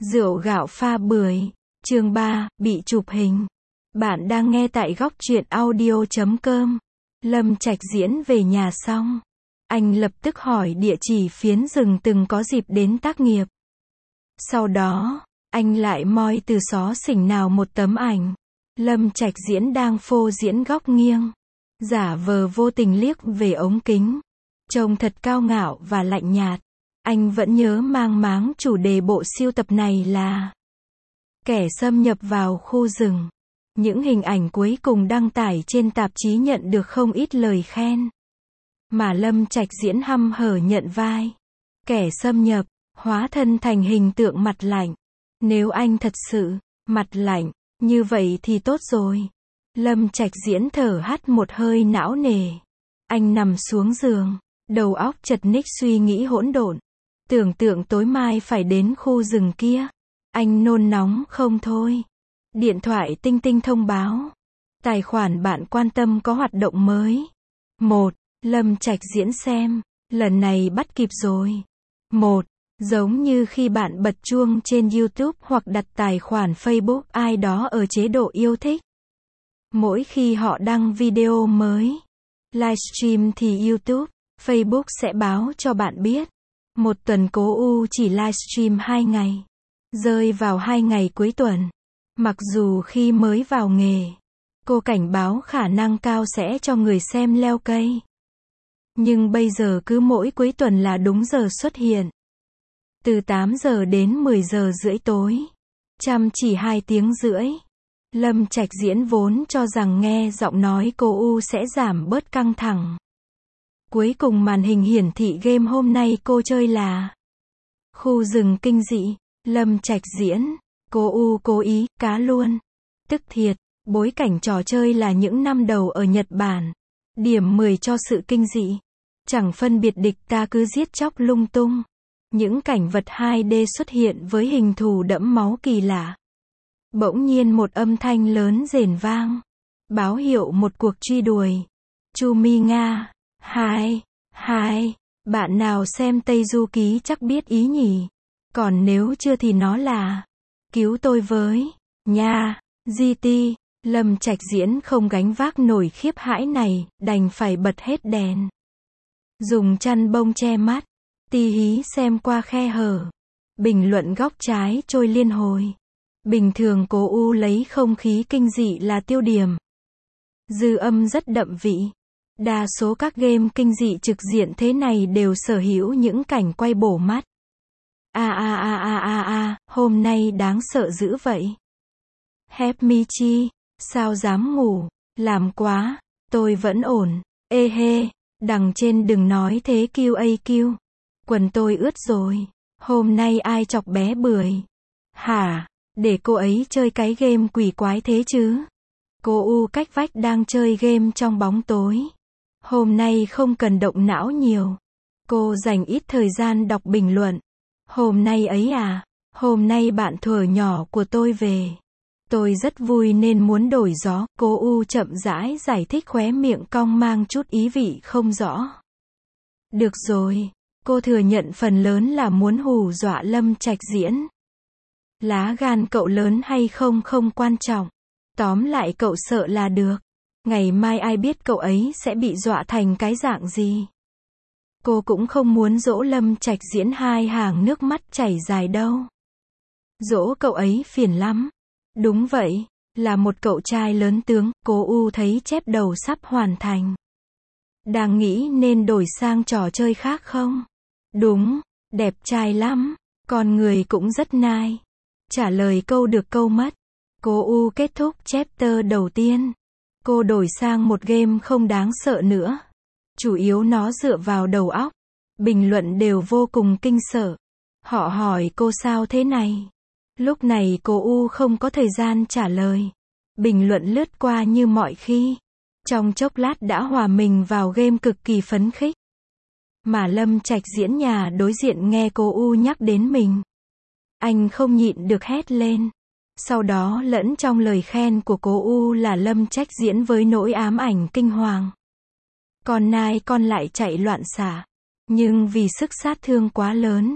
Rượu gạo pha bưởi, chương 3, bị chụp hình. Bạn đang nghe tại góc truyện audio.com. Lâm Trạch diễn về nhà xong, anh lập tức hỏi địa chỉ phiến rừng từng có dịp đến tác nghiệp. Sau đó, anh lại moi từ xó xỉnh nào một tấm ảnh. Lâm Trạch diễn đang phô diễn góc nghiêng, giả vờ vô tình liếc về ống kính, trông thật cao ngạo và lạnh nhạt. Anh vẫn nhớ mang máng chủ đề bộ sưu tập này là kẻ xâm nhập vào khu rừng. Những hình ảnh cuối cùng đăng tải trên tạp chí nhận được không ít lời khen. Mà Lâm Trạch diễn hăm hở nhận vai kẻ xâm nhập, hóa thân thành hình tượng mặt lạnh. Nếu anh thật sự mặt lạnh như vậy thì tốt rồi. Lâm Trạch diễn thở hắt một hơi não nề. Anh nằm xuống giường, đầu óc chật ních suy nghĩ hỗn độn. Tưởng tượng tối mai phải đến khu rừng kia. Anh nôn nóng không thôi. Điện thoại tinh tinh thông báo. Tài khoản bạn quan tâm có hoạt động mới. 1. Lâm Trạch diễn xem. Lần này bắt kịp rồi. 1. Giống như khi bạn bật chuông trên YouTube hoặc đặt tài khoản Facebook ai đó ở chế độ yêu thích. Mỗi khi họ đăng video mới, livestream thì YouTube, Facebook sẽ báo cho bạn biết. Một tuần Cố U chỉ livestream 2 ngày. Rơi vào 2 ngày cuối tuần. Mặc dù khi mới vào nghề, cô cảnh báo khả năng cao sẽ cho người xem leo cây. Nhưng bây giờ cứ mỗi cuối tuần là đúng giờ xuất hiện. Từ 8 giờ đến 10 giờ rưỡi tối. Chăm chỉ 2 tiếng rưỡi. Lâm Trạch diễn vốn cho rằng nghe giọng nói cô U sẽ giảm bớt căng thẳng. Cuối cùng màn hình hiển thị game hôm nay cô chơi là khu rừng kinh dị. Lâm Trạch diễn, cô U cố ý, cá luôn. Tức thiệt, bối cảnh trò chơi là những năm đầu ở Nhật Bản. Điểm 10 cho sự kinh dị. Chẳng phân biệt địch ta cứ giết chóc lung tung. Những cảnh vật 2D xuất hiện với hình thù đẫm máu kỳ lạ. Bỗng nhiên một âm thanh lớn rền vang. Báo hiệu một cuộc truy đuổi. Chumi Nga. Hai. Bạn nào xem Tây Du Ký chắc biết ý nhỉ. Còn nếu chưa thì nó là cứu tôi với nha. GT. Lâm Trạch diễn không gánh vác nổi khiếp hãi này, đành phải bật hết đèn. Dùng chăn bông che mắt. Tí hí xem qua khe hở. Bình luận góc trái trôi liên hồi. Bình thường Cố U lấy không khí kinh dị là tiêu điểm. Dư âm rất đậm vị. Đa số các game kinh dị trực diện thế này đều sở hữu những cảnh quay bổ mắt. Hôm nay đáng sợ dữ vậy. Hepmichi, sao dám ngủ, làm quá, tôi vẫn ổn, ê hê, đằng trên đừng nói thế QAQ. Quần tôi ướt rồi, hôm nay ai chọc bé bưởi? Hả, để cô ấy chơi cái game quỷ quái thế chứ? Cô U cách vách đang chơi game trong bóng tối. Hôm nay không cần động não nhiều. Cô dành ít thời gian đọc bình luận. Hôm nay ấy à, hôm nay bạn thuở nhỏ của tôi về. Tôi rất vui nên muốn đổi gió. Cô U chậm rãi giải thích khóe miệng cong mang chút ý vị không rõ. Được rồi, cô thừa nhận phần lớn là muốn hù dọa Lâm Trạch diễn. Lá gan cậu lớn hay không không quan trọng. Tóm lại cậu sợ là được. Ngày mai ai biết cậu ấy sẽ bị dọa thành cái dạng gì. Cô cũng không muốn dỗ Lâm Trạch diễn 2 hàng nước mắt chảy dài đâu. Dỗ cậu ấy phiền lắm. Đúng vậy, là một cậu trai lớn tướng. Cố U thấy chép đầu sắp hoàn thành. Đang nghĩ nên đổi sang trò chơi khác không? Đúng, đẹp trai lắm. Con người cũng rất nice. Trả lời câu được câu mất. Cố U kết thúc chapter đầu tiên. Cô đổi sang một game không đáng sợ nữa. Chủ yếu nó dựa vào đầu óc. Bình luận đều vô cùng kinh sợ. Họ hỏi cô sao thế này. Lúc này cô U không có thời gian trả lời. Bình luận lướt qua như mọi khi. Trong chốc lát đã hòa mình vào game cực kỳ phấn khích. Mà Lâm Trạch diễn nhà đối diện nghe cô U nhắc đến mình. Anh không nhịn được hét lên. Sau đó lẫn trong lời khen của cô U là Lâm Trạch diễn với nỗi ám ảnh kinh hoàng. Con nai con lại chạy loạn xạ. Nhưng vì sức sát thương quá lớn,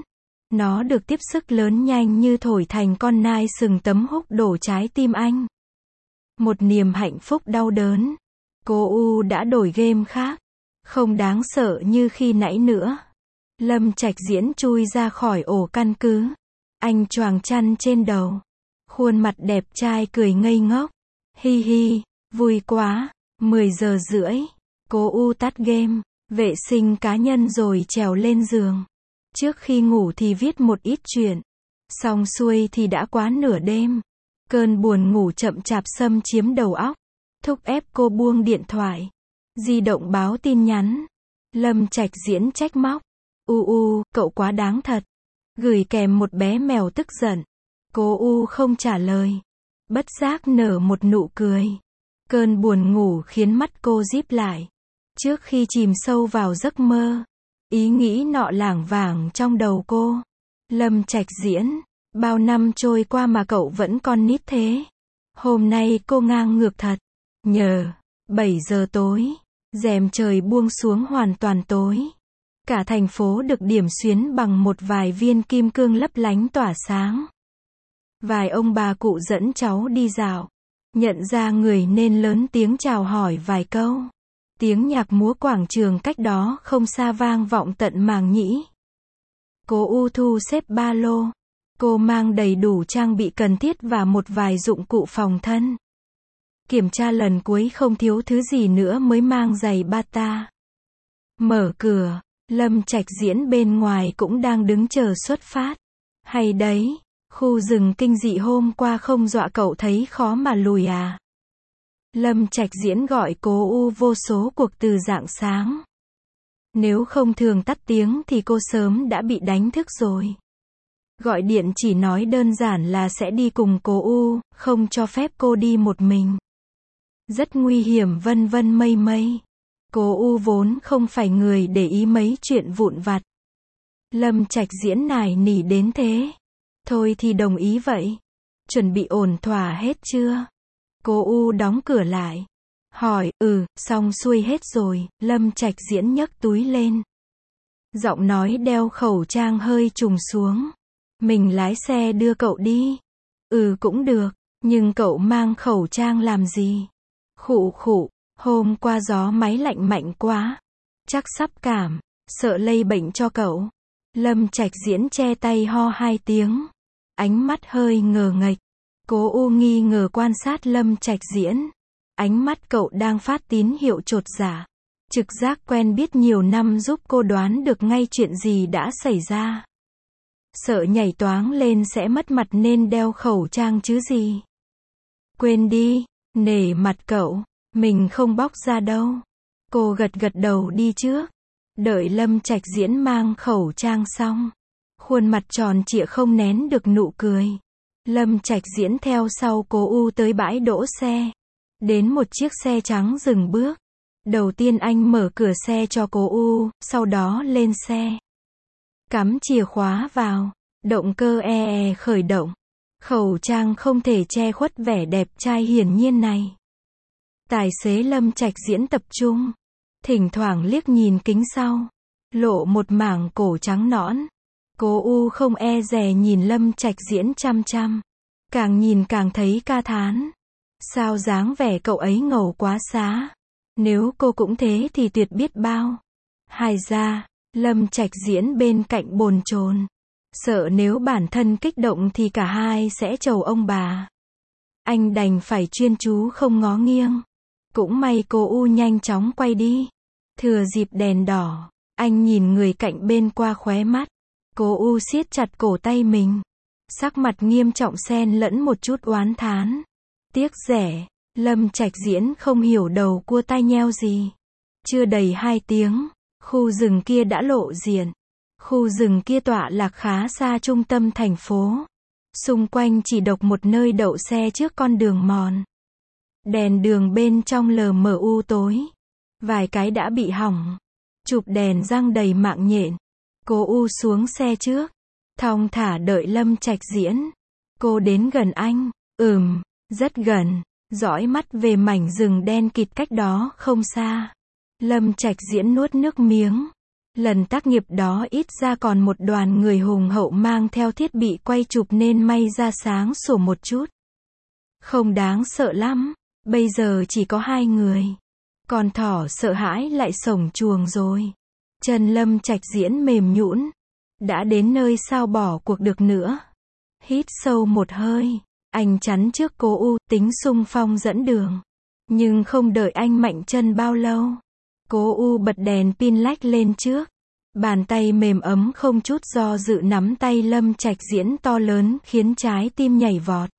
Nó được tiếp sức lớn nhanh như thổi thành con nai sừng tấm húc đổ trái tim anh. Một niềm hạnh phúc đau đớn. Cô U đã đổi game khác. Không đáng sợ như khi nãy nữa. Lâm Trạch Diễn chui ra khỏi ổ căn cứ. Anh choàng chăn trên đầu. Khuôn mặt đẹp trai cười ngây ngốc. Hi hi, vui quá. 10 giờ rưỡi. Cô U tắt game, vệ sinh cá nhân rồi trèo lên giường. Trước khi ngủ thì viết một ít chuyện. Xong xuôi thì đã quá nửa đêm. Cơn buồn ngủ chậm chạp xâm chiếm đầu óc. Thúc ép cô buông điện thoại. Di động báo tin nhắn. Lâm Trạch Diễn trách móc. U, cậu quá đáng thật. Gửi kèm một bé mèo tức giận. Cô U không trả lời. Bất giác nở một nụ cười. Cơn buồn ngủ khiến mắt cô díp lại. Trước khi chìm sâu vào giấc mơ, ý nghĩ nọ lảng vảng trong đầu cô. Lâm Trạch Diễn, bao năm trôi qua mà cậu vẫn còn nít thế. Hôm nay cô ngang ngược thật. Nhờ, 7 giờ tối, rèm trời buông xuống hoàn toàn tối. Cả thành phố được điểm xuyến bằng một vài viên kim cương lấp lánh tỏa sáng. Vài ông bà cụ dẫn cháu đi dạo. Nhận ra người nên lớn tiếng chào hỏi vài câu. Tiếng nhạc múa quảng trường cách đó không xa vang vọng tận màng nhĩ. Cô U thu xếp ba lô. Cô mang đầy đủ trang bị cần thiết và một vài dụng cụ phòng thân. Kiểm tra lần cuối không thiếu thứ gì nữa mới mang giày bata. Mở cửa, Lâm Trạch Diễn bên ngoài cũng đang đứng chờ xuất phát. Hay đấy, khu rừng kinh dị hôm qua không dọa cậu thấy khó mà lùi à? Lâm Trạch Diễn gọi cô U vô số cuộc từ rạng sáng. Nếu không thường tắt tiếng thì cô sớm đã bị đánh thức rồi. Gọi điện chỉ nói đơn giản là sẽ đi cùng cô U, không cho phép cô đi một mình. Rất nguy hiểm vân vân mây mây. Cô U vốn không phải người để ý mấy chuyện vụn vặt. Lâm Trạch Diễn nài nỉ đến thế. Thôi thì đồng ý vậy. Chuẩn bị ổn thỏa hết chưa? Cô U đóng cửa lại. Hỏi, xong xuôi hết rồi. Lâm Trạch Diễn nhấc túi lên. Giọng nói đeo khẩu trang hơi trùng xuống. Mình lái xe đưa cậu đi. Cũng được, nhưng cậu mang khẩu trang làm gì? Khụ khụ, hôm qua gió máy lạnh mạnh quá. Chắc sắp cảm, sợ lây bệnh cho cậu. Lâm Trạch Diễn che tay ho 2 tiếng. Ánh mắt hơi ngờ nghệch. Cô U nghi ngờ quan sát Lâm Trạch Diễn. Ánh mắt cậu đang phát tín hiệu chột dạ. Trực giác quen biết nhiều năm giúp cô đoán được ngay chuyện gì đã xảy ra. Sợ nhảy toáng lên sẽ mất mặt nên đeo khẩu trang chứ gì. Quên đi, nể mặt cậu, mình không bóc ra đâu. Cô gật gật đầu đi trước. Đợi Lâm Trạch Diễn mang khẩu trang xong. Khuôn mặt tròn trịa không nén được nụ cười. Lâm Trạch Diễn theo sau cô U tới bãi đỗ xe. Đến một chiếc xe trắng dừng bước. Đầu tiên anh mở cửa xe cho cô U, sau đó lên xe. Cắm chìa khóa vào. Động cơ khởi động. Khẩu trang không thể che khuất vẻ đẹp trai hiển nhiên này. Tài xế Lâm Trạch Diễn tập trung. Thỉnh thoảng liếc nhìn kính sau. Lộ một mảng cổ trắng nõn. Cô U không e dè nhìn Lâm Trạch Diễn chăm chăm. Càng nhìn càng thấy ca thán. Sao dáng vẻ cậu ấy ngầu quá xá. Nếu cô cũng thế thì tuyệt biết bao. Hài ra, Lâm Trạch Diễn bên cạnh bồn chồn. Sợ nếu bản thân kích động thì cả hai sẽ trầu ông bà. Anh đành phải chuyên chú không ngó nghiêng. Cũng may cô U nhanh chóng quay đi. Thừa dịp đèn đỏ, anh nhìn người cạnh bên qua khóe mắt. Cô U siết chặt cổ tay mình. Sắc mặt nghiêm trọng xen lẫn một chút oán thán. Tiếc rẻ, Lâm Trạch Diễn không hiểu đầu cua tai nheo gì. Chưa đầy 2 tiếng, khu rừng kia đã lộ diện. Khu rừng kia tọa lạc khá xa trung tâm thành phố. Xung quanh chỉ độc một nơi đậu xe trước con đường mòn. Đèn đường bên trong lờ mờ u tối. Vài cái đã bị hỏng. Chụp đèn răng đầy mạng nhện. Cô U xuống xe trước. Thong thả đợi Lâm Trạch Diễn. Cô đến gần anh. Rất gần. Dõi mắt về mảnh rừng đen kịt cách đó không xa. Lâm Trạch Diễn nuốt nước miếng. Lần tác nghiệp đó ít ra còn một đoàn người hùng hậu mang theo thiết bị quay chụp nên may ra sáng sủa một chút. Không đáng sợ lắm, bây giờ chỉ có 2 người. Con thỏ sợ hãi lại sổng chuồng rồi. Chân Lâm Trạch Diễn mềm nhũn. Đã đến nơi sao bỏ cuộc được nữa. Hít sâu một hơi, anh chắn trước Cố U, tính xung phong dẫn đường. Nhưng không đợi anh mạnh chân bao lâu. Cố U bật đèn pin lách lên trước. Bàn tay mềm ấm không chút do dự nắm tay Lâm Trạch Diễn to lớn khiến trái tim nhảy vọt.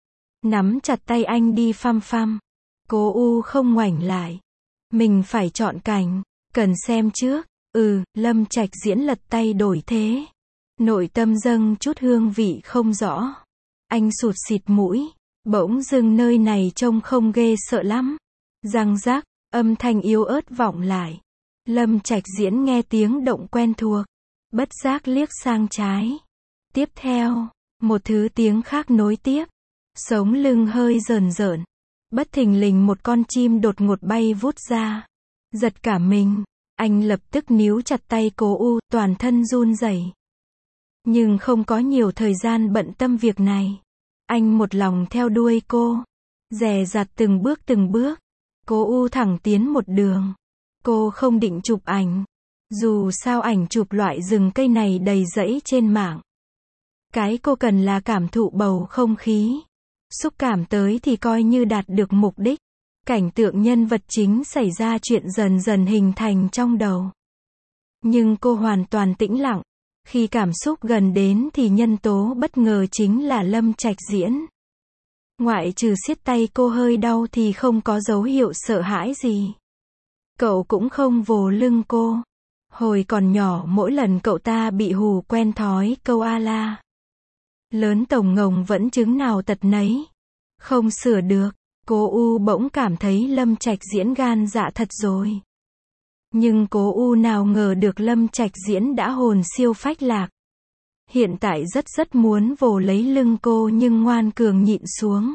Nắm chặt tay anh đi phăm phăm. Cố U không ngoảnh lại. Mình phải chọn cảnh, cần xem trước. Lâm Trạch Diễn lật tay đổi thế. Nội tâm dâng chút hương vị không rõ. Anh sụt xịt mũi. Bỗng dưng nơi này trông không ghê sợ lắm. Răng rắc, âm thanh yếu ớt vọng lại. Lâm Trạch Diễn nghe tiếng động quen thuộc. Bất giác liếc sang trái. Tiếp theo, một thứ tiếng khác nối tiếp. Sống lưng hơi rờn rợn. Bất thình lình một con chim đột ngột bay vút ra. Giật cả mình. Anh lập tức níu chặt tay Cố U, toàn thân run rẩy. Nhưng không có nhiều thời gian bận tâm việc này. Anh một lòng theo đuôi cô. Dè dặt từng bước. Cố U thẳng tiến một đường. Cô không định chụp ảnh. Dù sao ảnh chụp loại rừng cây này đầy rẫy trên mạng. Cái cô cần là cảm thụ bầu không khí. Xúc cảm tới thì coi như đạt được mục đích. Cảnh tượng nhân vật chính xảy ra chuyện dần dần hình thành trong đầu. Nhưng cô hoàn toàn tĩnh lặng. Khi cảm xúc gần đến thì nhân tố bất ngờ chính là Lâm Trạch Diễn. Ngoại trừ siết tay cô hơi đau thì không có dấu hiệu sợ hãi gì. Cậu cũng không vồ lưng cô. Hồi còn nhỏ mỗi lần cậu ta bị hù quen thói câu a la. Lớn tổng ngồng vẫn chứng nào tật nấy. Không sửa được. Cố U bỗng cảm thấy Lâm Trạch Diễn gan dạ thật rồi. Nhưng Cố U nào ngờ được Lâm Trạch Diễn đã hồn siêu phách lạc. Hiện tại rất muốn vồ lấy lưng cô nhưng ngoan cường nhịn xuống.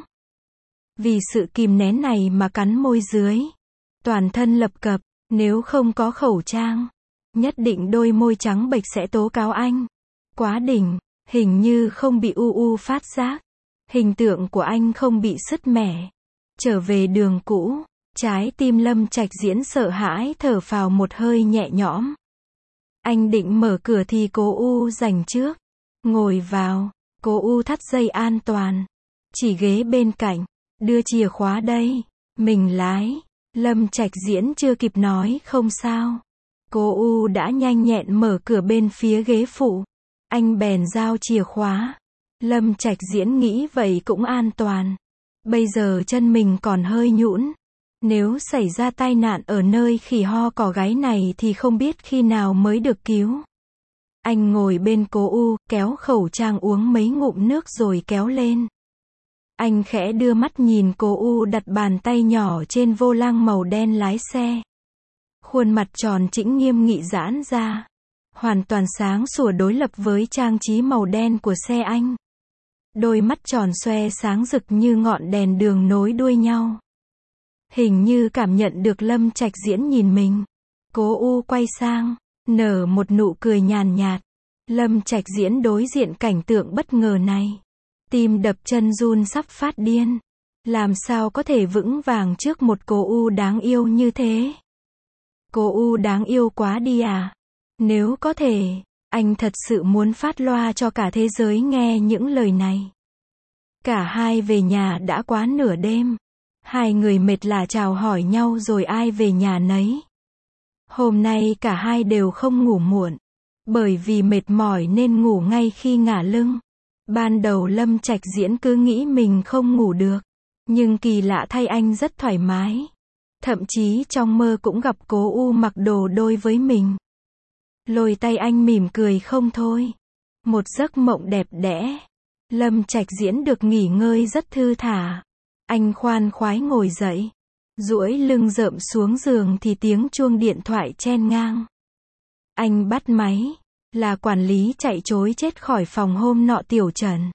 Vì sự kìm nén này mà cắn môi dưới. Toàn thân lập cập, nếu không có khẩu trang. Nhất định đôi môi trắng bệch sẽ tố cáo anh. Quá đỉnh, hình như không bị u phát giác. Hình tượng của anh không bị sứt mẻ. Trở về đường cũ, trái tim Lâm Trạch Diễn sợ hãi thở phào một hơi nhẹ nhõm. Anh định mở cửa thì Cố U giành trước. Ngồi vào, Cố U thắt dây an toàn. Chỉ ghế bên cạnh, đưa chìa khóa đây, mình lái. Lâm Trạch Diễn chưa kịp nói không sao. Cố U đã nhanh nhẹn mở cửa bên phía ghế phụ. Anh bèn giao chìa khóa. Lâm Trạch Diễn nghĩ vậy cũng an toàn. Bây giờ chân mình còn hơi nhũn. Nếu xảy ra tai nạn ở nơi khỉ ho cỏ gáy này thì không biết khi nào mới được cứu. Anh ngồi bên Cố U, kéo khẩu trang uống mấy ngụm nước rồi kéo lên. Anh khẽ đưa mắt nhìn Cố U đặt bàn tay nhỏ trên vô lăng màu đen lái xe. Khuôn mặt tròn trĩnh nghiêm nghị giãn ra. Hoàn toàn sáng sủa đối lập với trang trí màu đen của xe anh. Đôi mắt tròn xoe sáng rực như ngọn đèn đường nối đuôi nhau. Hình như cảm nhận được Lâm Trạch Diễn nhìn mình. Cố U quay sang, nở một nụ cười nhàn nhạt. Lâm Trạch Diễn đối diện cảnh tượng bất ngờ này. Tim đập chân run sắp phát điên. Làm sao có thể vững vàng trước một Cố U đáng yêu như thế? Cố U đáng yêu quá đi à? Nếu có thể, anh thật sự muốn phát loa cho cả thế giới nghe những lời này. Cả hai về nhà đã quá nửa đêm. Hai người mệt lả chào hỏi nhau rồi ai về nhà nấy. Hôm nay cả hai đều không ngủ muộn. Bởi vì mệt mỏi nên ngủ ngay khi ngả lưng. Ban đầu Lâm Trạch Diễn cứ nghĩ mình không ngủ được. Nhưng kỳ lạ thay anh rất thoải mái. Thậm chí trong mơ cũng gặp Cố U mặc đồ đôi với mình. Lôi tay anh mỉm cười không thôi. Một giấc mộng đẹp đẽ. Lâm Trạch Diễn được nghỉ ngơi rất thư thả. Anh khoan khoái ngồi dậy. Duỗi lưng rợm xuống giường thì tiếng chuông điện thoại chen ngang. Anh bắt máy. Là quản lý chạy trối chết khỏi phòng hôm nọ Tiểu Trần.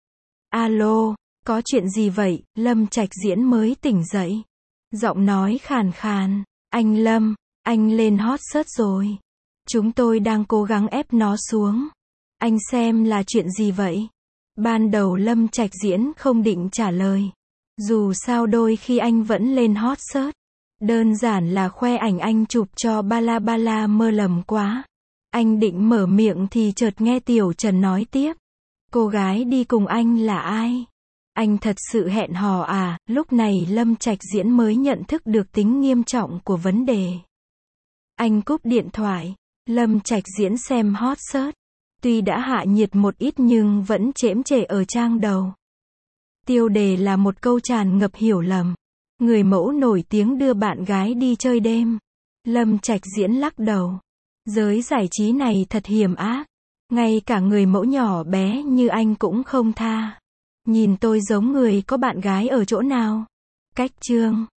Alo, có chuyện gì vậy? Lâm Trạch Diễn mới tỉnh dậy. Giọng nói khàn khàn. Anh Lâm, anh lên hot search rồi. Chúng tôi đang cố gắng ép nó xuống. Anh xem là chuyện gì vậy? Ban đầu Lâm Trạch Diễn không định trả lời. Dù sao đôi khi anh vẫn lên hot search. Đơn giản là khoe ảnh anh chụp cho Bala Bala mơ lầm quá. Anh định mở miệng thì chợt nghe Tiểu Trần nói tiếp. Cô gái đi cùng anh là ai? Anh thật sự hẹn hò à? Lúc này Lâm Trạch Diễn mới nhận thức được tính nghiêm trọng của vấn đề. Anh cúp điện thoại. Lâm Trạch Diễn xem hot search. Tuy đã hạ nhiệt một ít nhưng vẫn chễm chệ ở trang đầu. Tiêu đề là một câu tràn ngập hiểu lầm. Người mẫu nổi tiếng đưa bạn gái đi chơi đêm. Lâm Trạch Diễn lắc đầu. Giới giải trí này thật hiểm ác. Ngay cả người mẫu nhỏ bé như anh cũng không tha. Nhìn tôi giống người có bạn gái ở chỗ nào? Cách chương